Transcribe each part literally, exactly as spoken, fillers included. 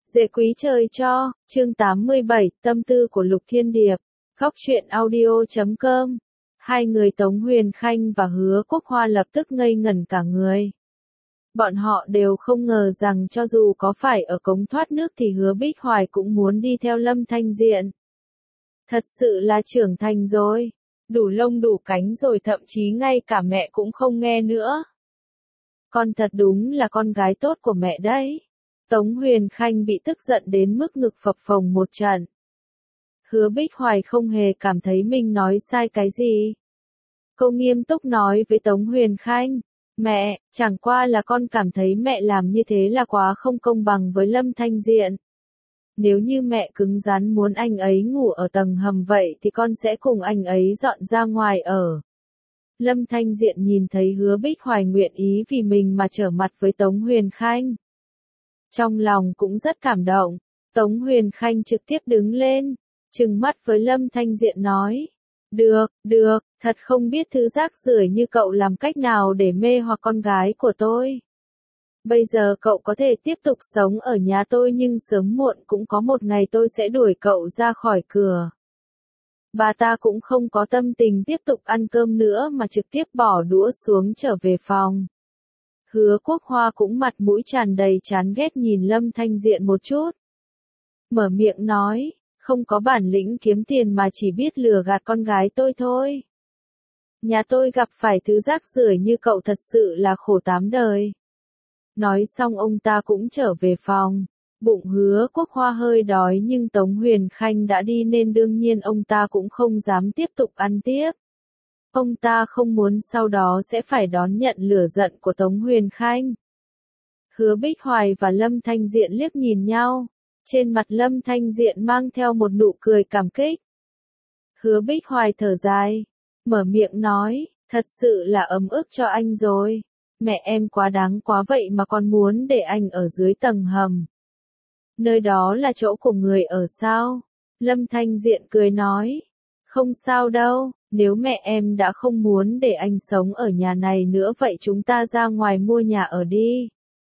Dễ quý trời cho, chương tám mươi bảy, tâm tư của Lục Thiên Điệp, góc truyện audio chấm com. Hai người Tống Huyền Khanh và Hứa Quốc Hoa lập tức ngây ngẩn cả người. Bọn họ đều không ngờ rằng cho dù có phải ở cống thoát nước thì Hứa Bích Hoài cũng muốn đi theo Lâm Thanh Diện. Thật sự là trưởng thành rồi, đủ lông đủ cánh rồi, thậm chí ngay cả mẹ cũng không nghe nữa. Con thật đúng là con gái tốt của mẹ đấy. Tống Huyền Khanh bị tức giận đến mức ngực phập phồng một trận. Hứa Bích Hoài không hề cảm thấy mình nói sai cái gì. Cô nghiêm túc nói với Tống Huyền Khanh, mẹ, chẳng qua là con cảm thấy mẹ làm như thế là quá không công bằng với Lâm Thanh Diện. Nếu như mẹ cứng rắn muốn anh ấy ngủ ở tầng hầm vậy thì con sẽ cùng anh ấy dọn ra ngoài ở. Lâm Thanh Diện nhìn thấy Hứa Bích Hoài nguyện ý vì mình mà trở mặt với Tống Huyền Khanh. Trong lòng cũng rất cảm động, Tống Huyền Khanh trực tiếp đứng lên, trừng mắt với Lâm Thanh Diện nói. Được, được, thật không biết thứ rác rưởi như cậu làm cách nào để mê hoặc con gái của tôi. Bây giờ cậu có thể tiếp tục sống ở nhà tôi nhưng sớm muộn cũng có một ngày tôi sẽ đuổi cậu ra khỏi cửa. Bà ta cũng không có tâm tình tiếp tục ăn cơm nữa mà trực tiếp bỏ đũa xuống trở về phòng. Hứa Quốc Hoa cũng mặt mũi tràn đầy chán ghét nhìn Lâm Thanh Diện một chút. Mở miệng nói, không có bản lĩnh kiếm tiền mà chỉ biết lừa gạt con gái tôi thôi. Nhà tôi gặp phải thứ rác rưởi như cậu thật sự là khổ tám đời. Nói xong ông ta cũng trở về phòng. Bụng Hứa Quốc Hoa hơi đói nhưng Tống Huyền Khanh đã đi nên đương nhiên ông ta cũng không dám tiếp tục ăn tiếp. Ông ta không muốn sau đó sẽ phải đón nhận lửa giận của Tống Huyền Khanh. Hứa Bích Hoài và Lâm Thanh Diện liếc nhìn nhau. Trên mặt Lâm Thanh Diện mang theo một nụ cười cảm kích. Hứa Bích Hoài thở dài, mở miệng nói, thật sự là ấm ức cho anh rồi. Mẹ em quá đáng quá vậy mà còn muốn để anh ở dưới tầng hầm. Nơi đó là chỗ của người ở sao? Lâm Thanh Diện cười nói, không sao đâu, nếu mẹ em đã không muốn để anh sống ở nhà này nữa vậy chúng ta ra ngoài mua nhà ở đi.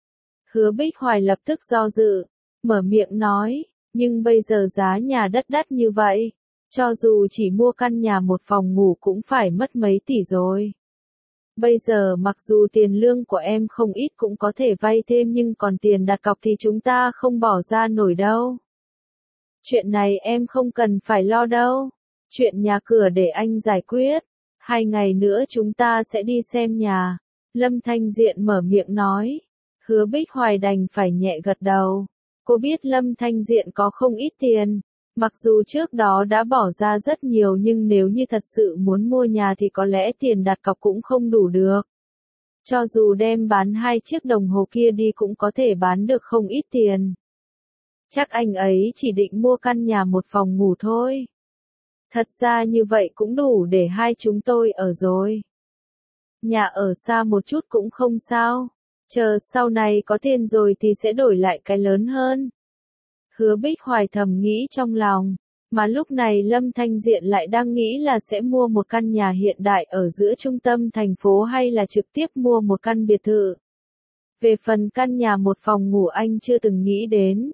Hứa Bích Hoài lập tức do dự, mở miệng nói, nhưng bây giờ giá nhà đất đắt như vậy, cho dù chỉ mua căn nhà một phòng ngủ cũng phải mất mấy tỷ rồi. Bây giờ mặc dù tiền lương của em không ít cũng có thể vay thêm nhưng còn tiền đặt cọc thì chúng ta không bỏ ra nổi đâu. Chuyện này em không cần phải lo đâu. Chuyện nhà cửa để anh giải quyết. Hai ngày nữa chúng ta sẽ đi xem nhà. Lâm Thanh Diện mở miệng nói. Hứa Bích Hoài đành phải nhẹ gật đầu. Cô biết Lâm Thanh Diện có không ít tiền. Mặc dù trước đó đã bỏ ra rất nhiều nhưng nếu như thật sự muốn mua nhà thì có lẽ tiền đặt cọc cũng không đủ được. Cho dù đem bán hai chiếc đồng hồ kia đi cũng có thể bán được không ít tiền. Chắc anh ấy chỉ định mua căn nhà một phòng ngủ thôi. Thật ra như vậy cũng đủ để hai chúng tôi ở rồi. Nhà ở xa một chút cũng không sao. Chờ sau này có tiền rồi thì sẽ đổi lại cái lớn hơn. Hứa Bích Hoài thầm nghĩ trong lòng, mà lúc này Lâm Thanh Diện lại đang nghĩ là sẽ mua một căn nhà hiện đại ở giữa trung tâm thành phố hay là trực tiếp mua một căn biệt thự. Về phần căn nhà một phòng ngủ anh chưa từng nghĩ đến.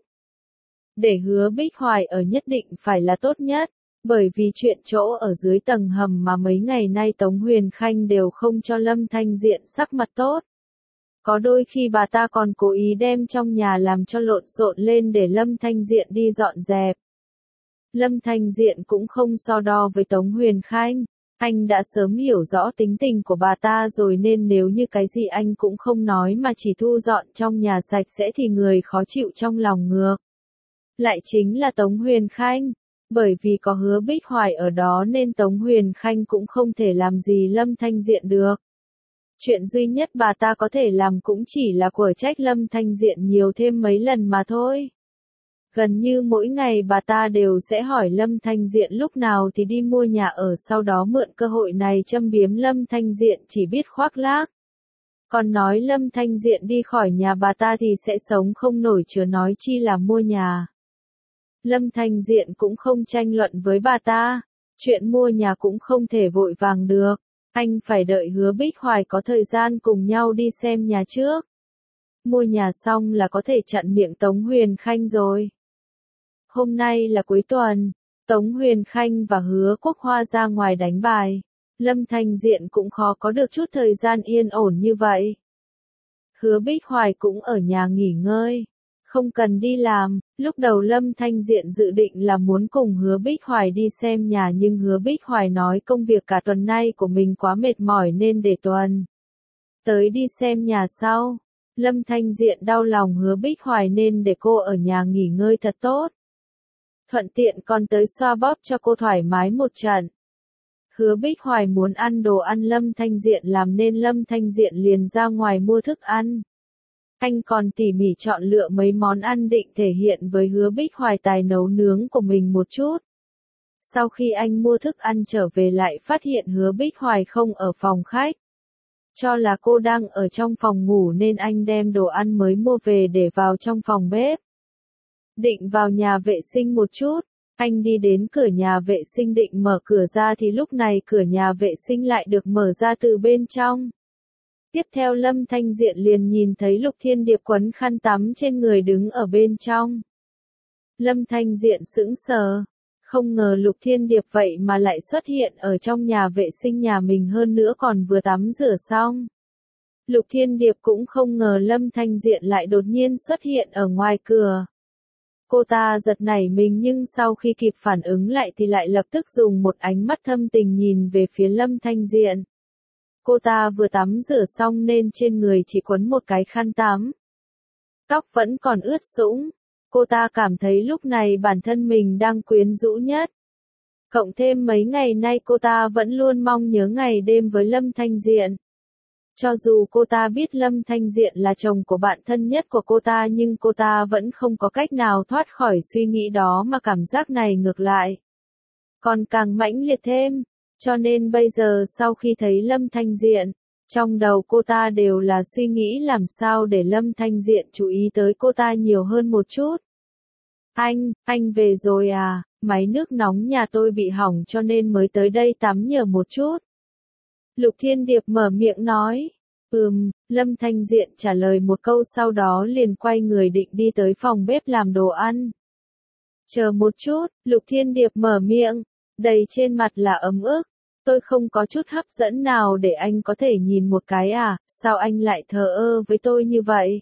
Để Hứa Bích Hoài ở nhất định phải là tốt nhất, bởi vì chuyện chỗ ở dưới tầng hầm mà mấy ngày nay Tống Huyền Khanh đều không cho Lâm Thanh Diện sắc mặt tốt. Có đôi khi bà ta còn cố ý đem trong nhà làm cho lộn xộn lên để Lâm Thanh Diện đi dọn dẹp. Lâm Thanh Diện cũng không so đo với Tống Huyền Khanh, anh đã sớm hiểu rõ tính tình của bà ta rồi nên nếu như cái gì anh cũng không nói mà chỉ thu dọn trong nhà sạch sẽ thì người khó chịu trong lòng ngược. Lại chính là Tống Huyền Khanh, bởi vì có Hứa Bích Hoài ở đó nên Tống Huyền Khanh cũng không thể làm gì Lâm Thanh Diện được. Chuyện duy nhất bà ta có thể làm cũng chỉ là quở trách Lâm Thanh Diện nhiều thêm mấy lần mà thôi. Gần như mỗi ngày bà ta đều sẽ hỏi Lâm Thanh Diện lúc nào thì đi mua nhà ở sau đó mượn cơ hội này châm biếm Lâm Thanh Diện chỉ biết khoác lác. Còn nói Lâm Thanh Diện đi khỏi nhà bà ta thì sẽ sống không nổi chớ nói chi là mua nhà. Lâm Thanh Diện cũng không tranh luận với bà ta, chuyện mua nhà cũng không thể vội vàng được. Anh phải đợi Hứa Bích Hoài có thời gian cùng nhau đi xem nhà trước. mua nhà xong là có thể chặn miệng Tống Huyền Khanh rồi. Hôm nay là cuối tuần, Tống Huyền Khanh và Hứa Quốc Hoa ra ngoài đánh bài. Lâm Thanh Diện cũng khó có được chút thời gian yên ổn như vậy. Hứa Bích Hoài cũng ở nhà nghỉ ngơi, không cần đi làm. Lúc đầu Lâm Thanh Diện dự định là muốn cùng Hứa Bích Hoài đi xem nhà, nhưng Hứa Bích Hoài nói công việc cả tuần nay của mình quá mệt mỏi nên để tuần tới đi xem nhà sau. Lâm Thanh Diện đau lòng Hứa Bích Hoài nên để cô ở nhà nghỉ ngơi thật tốt. Thuận tiện còn tới xoa bóp cho cô thoải mái một trận. Hứa Bích Hoài muốn ăn đồ ăn Lâm Thanh Diện làm nên Lâm Thanh Diện liền ra ngoài mua thức ăn. Anh còn tỉ mỉ chọn lựa mấy món ăn định thể hiện với Hứa Bích Hoài tài nấu nướng của mình một chút. Sau khi anh mua thức ăn trở về lại phát hiện Hứa Bích Hoài không ở phòng khách. Cho là cô đang ở trong phòng ngủ nên anh đem đồ ăn mới mua về để vào trong phòng bếp. Định vào nhà vệ sinh một chút, anh đi đến cửa nhà vệ sinh định mở cửa ra thì lúc này cửa nhà vệ sinh lại được mở ra từ bên trong. Tiếp theo Lâm Thanh Diện liền nhìn thấy Lục Thiên Điệp quấn khăn tắm trên người đứng ở bên trong. Lâm Thanh Diện sững sờ, không ngờ Lục Thiên Điệp vậy mà lại xuất hiện ở trong nhà vệ sinh nhà mình, hơn nữa còn vừa tắm rửa xong. Lục Thiên Điệp cũng không ngờ Lâm Thanh Diện lại đột nhiên xuất hiện ở ngoài cửa. Cô ta giật nảy mình nhưng sau khi kịp phản ứng lại thì lại lập tức dùng một ánh mắt thâm tình nhìn về phía Lâm Thanh Diện. Cô ta vừa tắm rửa xong nên trên người chỉ quấn một cái khăn tắm. Tóc vẫn còn ướt sũng. Cô ta cảm thấy lúc này bản thân mình đang quyến rũ nhất. Cộng thêm mấy ngày nay cô ta vẫn luôn mong nhớ ngày đêm với Lâm Thanh Diện. Cho dù cô ta biết Lâm Thanh Diện là chồng của bạn thân nhất của cô ta nhưng cô ta vẫn không có cách nào thoát khỏi suy nghĩ đó, mà cảm giác này ngược lại còn càng mãnh liệt thêm. Cho nên bây giờ sau khi thấy Lâm Thanh Diện, trong đầu cô ta đều là suy nghĩ làm sao để Lâm Thanh Diện chú ý tới cô ta nhiều hơn một chút. Anh, anh về rồi à, máy nước nóng nhà tôi bị hỏng cho nên mới tới đây tắm nhờ một chút. Lục Thiên Điệp mở miệng nói. Ừm, Lâm Thanh Diện trả lời một câu sau đó liền quay người định đi tới phòng bếp làm đồ ăn. Chờ một chút, Lục Thiên Điệp mở miệng, đầy trên mặt là ấm ức. Tôi không có chút hấp dẫn nào để anh có thể nhìn một cái à, sao anh lại thờ ơ với tôi như vậy?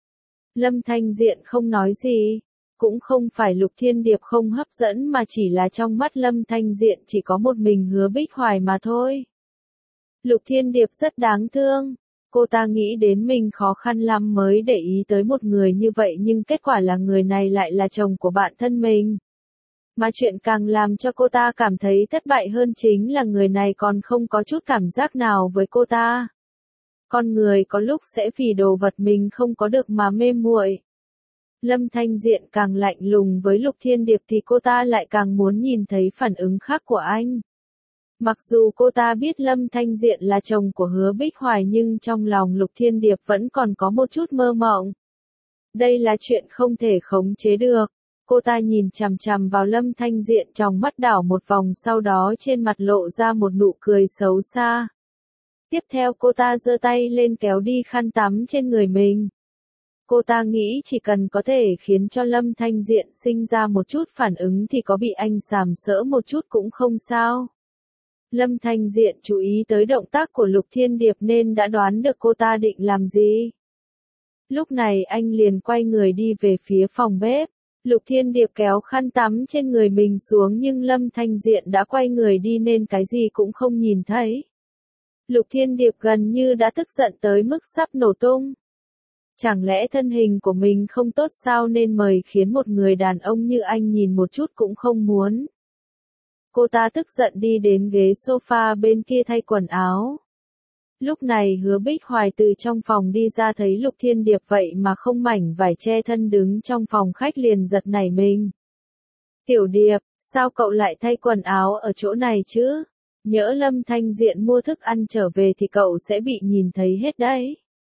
Lâm Thanh Diện không nói gì. Cũng không phải Lục Thiên Điệp không hấp dẫn mà chỉ là trong mắt Lâm Thanh Diện chỉ có một mình Hứa Bích Hoài mà thôi. Lục Thiên Điệp rất đáng thương. Cô ta nghĩ đến mình khó khăn lắm mới để ý tới một người như vậy nhưng kết quả là người này lại là chồng của bạn thân mình. Mà chuyện càng làm cho cô ta cảm thấy thất bại hơn chính là người này còn không có chút cảm giác nào với cô ta. Con người có lúc sẽ vì đồ vật mình không có được mà mê muội. Lâm Thanh Diện càng lạnh lùng với Lục Thiên Điệp thì cô ta lại càng muốn nhìn thấy phản ứng khác của anh. Mặc dù cô ta biết Lâm Thanh Diện là chồng của Hứa Bích Hoài nhưng trong lòng Lục Thiên Điệp vẫn còn có một chút mơ mộng. Đây là chuyện không thể khống chế được. Cô ta nhìn chằm chằm vào Lâm Thanh Diện trong mắt đảo một vòng, sau đó trên mặt lộ ra một nụ cười xấu xa. Tiếp theo cô ta giơ tay lên kéo đi khăn tắm trên người mình. Cô ta nghĩ chỉ cần có thể khiến cho Lâm Thanh Diện sinh ra một chút phản ứng thì có bị anh sàm sỡ một chút cũng không sao. Lâm Thanh Diện chú ý tới động tác của Lục Thiên Điệp nên đã đoán được cô ta định làm gì. Lúc này anh liền quay người đi về phía phòng bếp. Lục Thiên Điệp kéo khăn tắm trên người mình xuống nhưng Lâm Thanh Diện đã quay người đi nên cái gì cũng không nhìn thấy. Lục Thiên Điệp gần như đã tức giận tới mức sắp nổ tung. Chẳng lẽ thân hình của mình không tốt sao nên mời khiến một người đàn ông như anh nhìn một chút cũng không muốn. Cô ta tức giận đi đến ghế sofa bên kia thay quần áo. Lúc này Hứa Bích Hoài từ trong phòng đi ra thấy Lục Thiên Điệp vậy mà không mảnh vải che thân đứng trong phòng khách liền giật nảy mình. Tiểu Điệp, sao cậu lại thay quần áo ở chỗ này chứ? Nhỡ Lâm Thanh Diện mua thức ăn trở về thì cậu sẽ bị nhìn thấy hết đấy.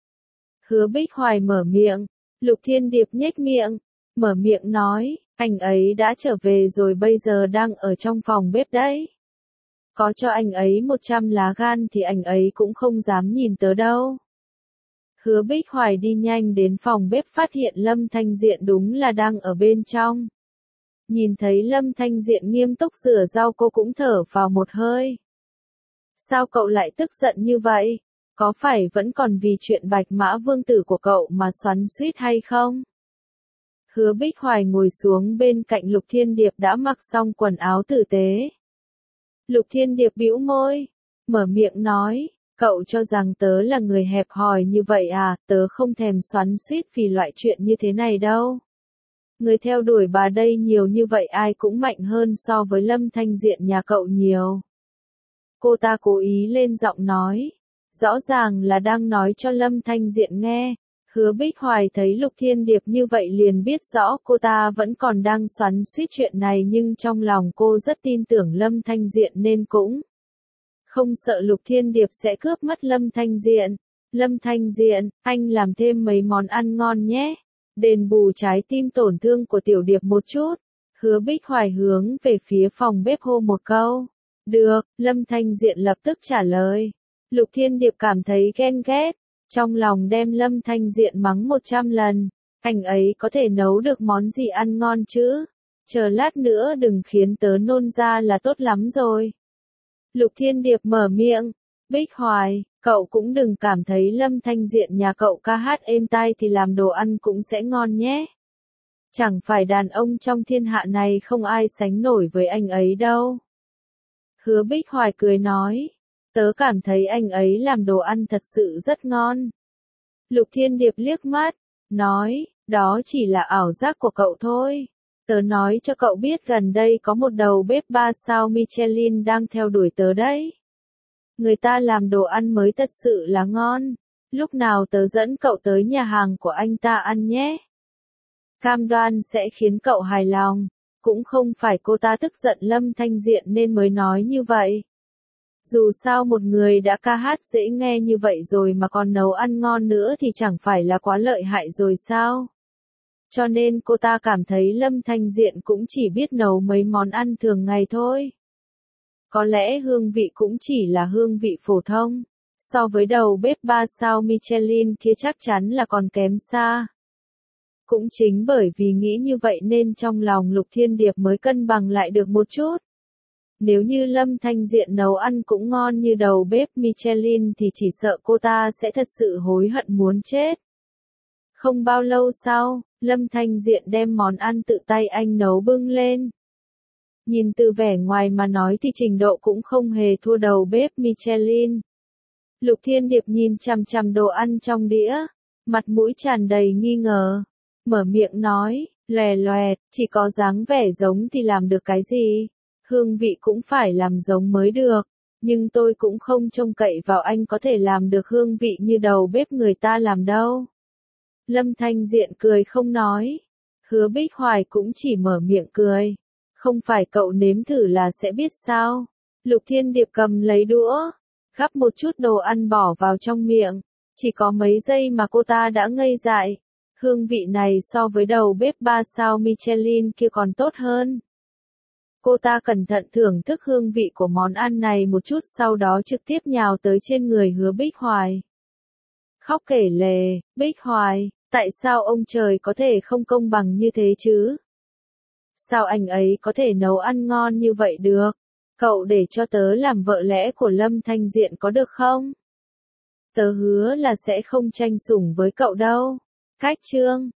Hứa Bích Hoài mở miệng, Lục Thiên Điệp nhếch miệng, mở miệng nói, anh ấy đã trở về rồi bây giờ đang ở trong phòng bếp đấy. Có cho anh ấy một trăm lá gan thì anh ấy cũng không dám nhìn tớ đâu. Hứa Bích Hoài đi nhanh đến phòng bếp phát hiện Lâm Thanh Diện đúng là đang ở bên trong. Nhìn thấy Lâm Thanh Diện nghiêm túc rửa rau cô cũng thở vào một hơi. Sao cậu lại tức giận như vậy? Có phải vẫn còn vì chuyện Bạch Mã Vương tử của cậu mà xoắn xuýt hay không? Hứa Bích Hoài ngồi xuống bên cạnh Lục Thiên Điệp đã mặc xong quần áo tử tế. Lục Thiên Điệp bĩu môi, mở miệng nói, cậu cho rằng tớ là người hẹp hòi như vậy à, tớ không thèm xoắn xuýt vì loại chuyện như thế này đâu. Người theo đuổi bà đây nhiều như vậy ai cũng mạnh hơn so với Lâm Thanh Diện nhà cậu nhiều. Cô ta cố ý lên giọng nói, rõ ràng là đang nói cho Lâm Thanh Diện nghe. Hứa Bích Hoài thấy Lục Thiên Điệp như vậy liền biết rõ cô ta vẫn còn đang xoắn xuýt chuyện này nhưng trong lòng cô rất tin tưởng Lâm Thanh Diện nên cũng không sợ Lục Thiên Điệp sẽ cướp mất Lâm Thanh Diện. Lâm Thanh Diện, anh làm thêm mấy món ăn ngon nhé. Đền bù trái tim tổn thương của Tiểu Điệp một chút. Hứa Bích Hoài hướng về phía phòng bếp hô một câu. Được, Lâm Thanh Diện lập tức trả lời. Lục Thiên Điệp cảm thấy ghen ghét. Trong lòng đem Lâm Thanh Diện mắng một trăm lần. Anh ấy có thể nấu được món gì ăn ngon chứ? Chờ lát nữa đừng khiến tớ nôn ra là tốt lắm rồi. Lục Thiên Điệp mở miệng. Bích Hoài, cậu cũng đừng cảm thấy Lâm Thanh Diện nhà cậu ca hát êm tai thì làm đồ ăn cũng sẽ ngon nhé. Chẳng phải đàn ông trong thiên hạ này không ai sánh nổi với anh ấy đâu. Hứa Bích Hoài cười nói. Tớ cảm thấy anh ấy làm đồ ăn thật sự rất ngon. Lục Thiên Điệp liếc mắt, nói, đó chỉ là ảo giác của cậu thôi. Tớ nói cho cậu biết gần đây có một đầu bếp ba sao Michelin đang theo đuổi tớ đấy. Người ta làm đồ ăn mới thật sự là ngon. Lúc nào tớ dẫn cậu tới nhà hàng của anh ta ăn nhé. Cam đoan sẽ khiến cậu hài lòng. Cũng không phải cô ta tức giận Lâm Thanh Diện nên mới nói như vậy. Dù sao một người đã ca hát dễ nghe như vậy rồi mà còn nấu ăn ngon nữa thì chẳng phải là quá lợi hại rồi sao? Cho nên cô ta cảm thấy Lâm Thanh Diện cũng chỉ biết nấu mấy món ăn thường ngày thôi. Có lẽ hương vị cũng chỉ là hương vị phổ thông. So với đầu bếp ba sao Michelin kia chắc chắn là còn kém xa. Cũng chính bởi vì nghĩ như vậy nên trong lòng Lục Thiên Điệp mới cân bằng lại được một chút. Nếu như Lâm Thanh Diện nấu ăn cũng ngon như đầu bếp Michelin thì chỉ sợ cô ta sẽ thật sự hối hận muốn chết. Không bao lâu sau, Lâm Thanh Diện đem món ăn tự tay anh nấu bưng lên. Nhìn từ vẻ ngoài mà nói thì trình độ cũng không hề thua đầu bếp Michelin. Lục Thiên Điệp nhìn chằm chằm đồ ăn trong đĩa, mặt mũi tràn đầy nghi ngờ, mở miệng nói, lòe loẹt, chỉ có dáng vẻ giống thì làm được cái gì? Hương vị cũng phải làm giống mới được, nhưng tôi cũng không trông cậy vào anh có thể làm được hương vị như đầu bếp người ta làm đâu. Lâm Thanh Diện cười không nói. Hứa Bích Hoài cũng chỉ mở miệng cười. Không phải cậu nếm thử là sẽ biết sao. Lục Thiên Điệp cầm lấy đũa, gắp một chút đồ ăn bỏ vào trong miệng. Chỉ có mấy giây mà cô ta đã ngây dại. Hương vị này so với đầu bếp ba sao Michelin kia còn tốt hơn. Cô ta cẩn thận thưởng thức hương vị của món ăn này một chút sau đó trực tiếp nhào tới trên người Hứa Bích Hoài. Khóc kể lể, Bích Hoài, tại sao ông trời có thể không công bằng như thế chứ? Sao anh ấy có thể nấu ăn ngon như vậy được? Cậu để cho tớ làm vợ lẽ của Lâm Thanh Diện có được không? Tớ hứa là sẽ không tranh sủng với cậu đâu. Cách chương